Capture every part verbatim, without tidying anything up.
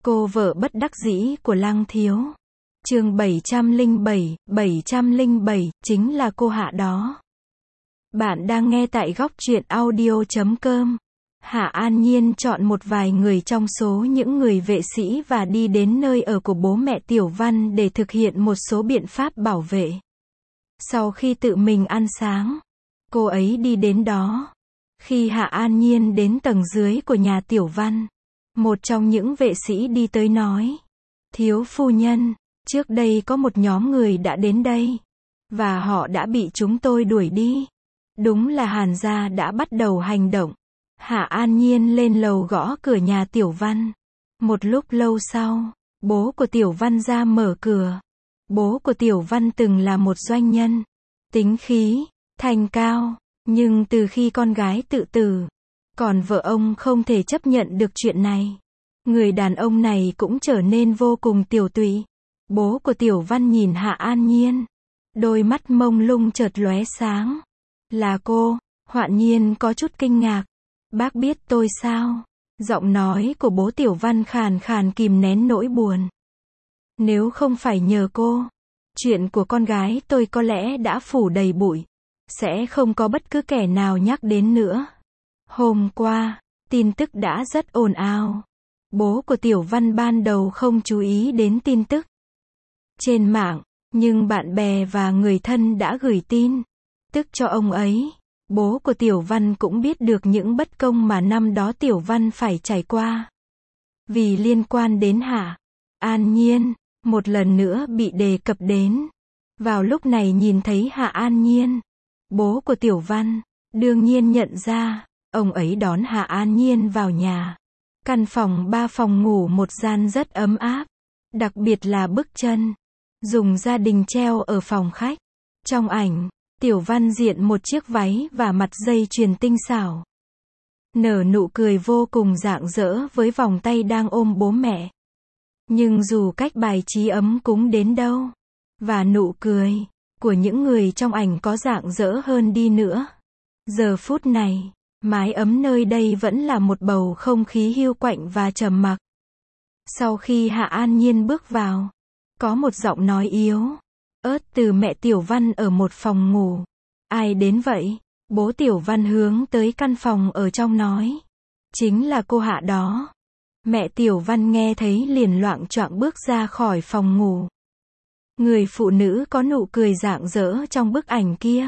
Cô vợ bất đắc dĩ của Lăng Thiếu. Chương bảy trăm lẻ bảy, bảy trăm lẻ bảy, chính là cô Hạ đó. Bạn đang nghe tại góc truyện audio chấm com. Hạ An Nhiên chọn một vài người trong số những người vệ sĩ và đi đến nơi ở của bố mẹ Tiểu Văn để thực hiện một số biện pháp bảo vệ. Sau khi tự mình ăn sáng, cô ấy đi đến đó. Khi Hạ An Nhiên đến tầng dưới của nhà Tiểu Văn, một trong những vệ sĩ đi tới nói: "Thiếu phu nhân, trước đây có một nhóm người đã đến đây, và họ đã bị chúng tôi đuổi đi. Đúng là Hàn gia đã bắt đầu hành động." Hạ An Nhiên lên lầu gõ cửa nhà Tiểu Văn. Một lúc lâu sau, bố của Tiểu Văn ra mở cửa. Bố của Tiểu Văn từng là một doanh nhân, tính khí, thanh cao, nhưng từ khi con gái tự tử, còn vợ ông không thể chấp nhận được chuyện này. Người đàn ông này cũng trở nên vô cùng tiều tụy. Bố của Tiểu Văn nhìn Hạ An Nhiên, đôi mắt mông lung chợt lóe sáng. "Là cô?" Hoạn Nhiên có chút kinh ngạc. "Bác biết tôi sao?" Giọng nói của bố Tiểu Văn khàn khàn kìm nén nỗi buồn. "Nếu không phải nhờ cô, chuyện của con gái tôi có lẽ đã phủ đầy bụi, sẽ không có bất cứ kẻ nào nhắc đến nữa. Hôm qua, tin tức đã rất ồn ào." Bố của Tiểu Văn ban đầu không chú ý đến tin tức trên mạng, nhưng bạn bè và người thân đã gửi tin tức cho ông ấy. Bố của Tiểu Văn cũng biết được những bất công mà năm đó Tiểu Văn phải trải qua. Vì liên quan đến Hạ An Nhiên, một lần nữa bị đề cập đến. Vào lúc này nhìn thấy Hạ An Nhiên, bố của Tiểu Văn đương nhiên nhận ra. Ông ấy đón Hạ An Nhiên vào nhà. Căn phòng ba phòng ngủ một gian rất ấm áp, đặc biệt là bức chân dùng gia đình treo ở phòng khách. Trong ảnh, Tiểu Văn diện một chiếc váy và mặt dây chuyền tinh xảo, nở nụ cười vô cùng rạng rỡ với vòng tay đang ôm bố mẹ. Nhưng dù cách bài trí ấm cúng đến đâu, và nụ cười của những người trong ảnh có rạng rỡ hơn đi nữa, giờ phút này, mái ấm nơi đây vẫn là một bầu không khí hiu quạnh và trầm mặc. Sau khi Hạ An Nhiên bước vào, có một giọng nói yếu ớt từ mẹ Tiểu Văn ở một phòng ngủ. "Ai đến vậy?" Bố Tiểu Văn hướng tới căn phòng ở trong nói: "Chính là cô Hạ đó." Mẹ Tiểu Văn nghe thấy liền loạng choạng bước ra khỏi phòng ngủ. Người phụ nữ có nụ cười rạng rỡ trong bức ảnh kia,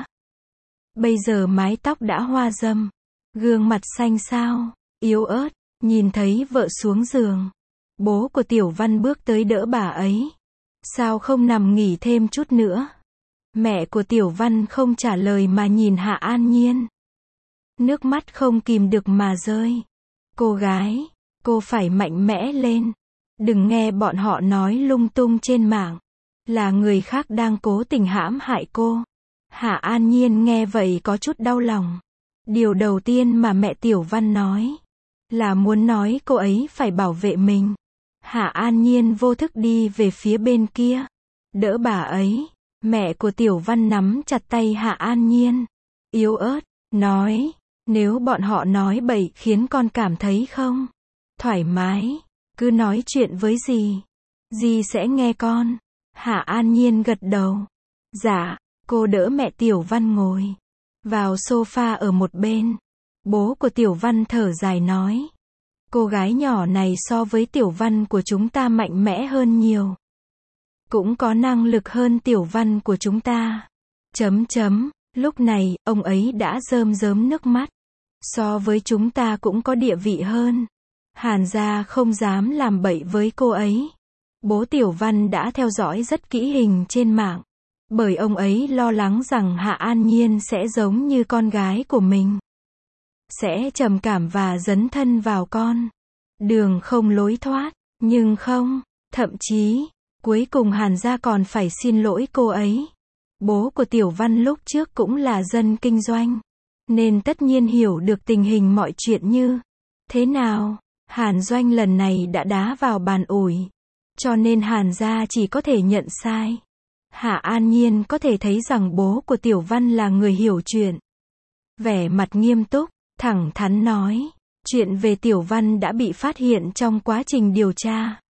bây giờ mái tóc đã hoa râm, gương mặt xanh xao, yếu ớt. Nhìn thấy vợ xuống giường, bố của Tiểu Văn bước tới đỡ bà ấy. "Sao không nằm nghỉ thêm chút nữa?" Mẹ của Tiểu Văn không trả lời mà nhìn Hạ An Nhiên. Nước mắt không kìm được mà rơi. "Cô gái, cô phải mạnh mẽ lên. Đừng nghe bọn họ nói lung tung trên mạng, là người khác đang cố tình hãm hại cô." Hạ An Nhiên nghe vậy có chút đau lòng. Điều đầu tiên mà mẹ Tiểu Văn nói là muốn nói cô ấy phải bảo vệ mình. Hạ An Nhiên vô thức đi về phía bên kia, đỡ bà ấy. Mẹ của Tiểu Văn nắm chặt tay Hạ An Nhiên, yếu ớt, nói: "Nếu bọn họ nói bậy khiến con cảm thấy không thoải mái, cứ nói chuyện với dì, dì sẽ nghe con." Hạ An Nhiên gật đầu. "Dạ." Cô đỡ mẹ Tiểu Văn ngồi vào sofa ở một bên. Bố của Tiểu Văn thở dài nói: "Cô gái nhỏ này so với Tiểu Văn của chúng ta mạnh mẽ hơn nhiều, cũng có năng lực hơn Tiểu Văn của chúng ta." Chấm chấm, lúc này, ông ấy đã rơm rớm nước mắt. "So với chúng ta cũng có địa vị hơn. Hàn gia không dám làm bậy với cô ấy." Bố Tiểu Văn đã theo dõi rất kỹ hình trên mạng, bởi ông ấy lo lắng rằng Hạ An Nhiên sẽ giống như con gái của mình, sẽ trầm cảm và dấn thân vào con đường không lối thoát. Nhưng không, thậm chí, cuối cùng Hàn gia còn phải xin lỗi cô ấy. Bố của Tiểu Văn lúc trước cũng là dân kinh doanh, nên tất nhiên hiểu được tình hình mọi chuyện như thế nào. Hàn Doanh lần này đã đá vào bàn ủi, cho nên Hàn gia chỉ có thể nhận sai. Hạ An Nhiên có thể thấy rằng bố của Tiểu Văn là người hiểu chuyện. Vẻ mặt nghiêm túc, thẳng thắn nói: "Chuyện về Tiểu Văn đã bị phát hiện trong quá trình điều tra.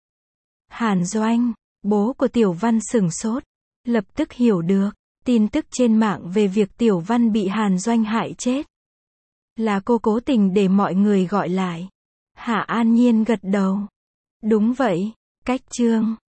Hàn Doanh, bố của Tiểu Văn sửng sốt, lập tức hiểu được, tin tức trên mạng về việc Tiểu Văn bị Hàn Doanh hại chết. Là cô cố tình để mọi người gọi lại. Hạ An Nhiên gật đầu. Đúng vậy, cách chương.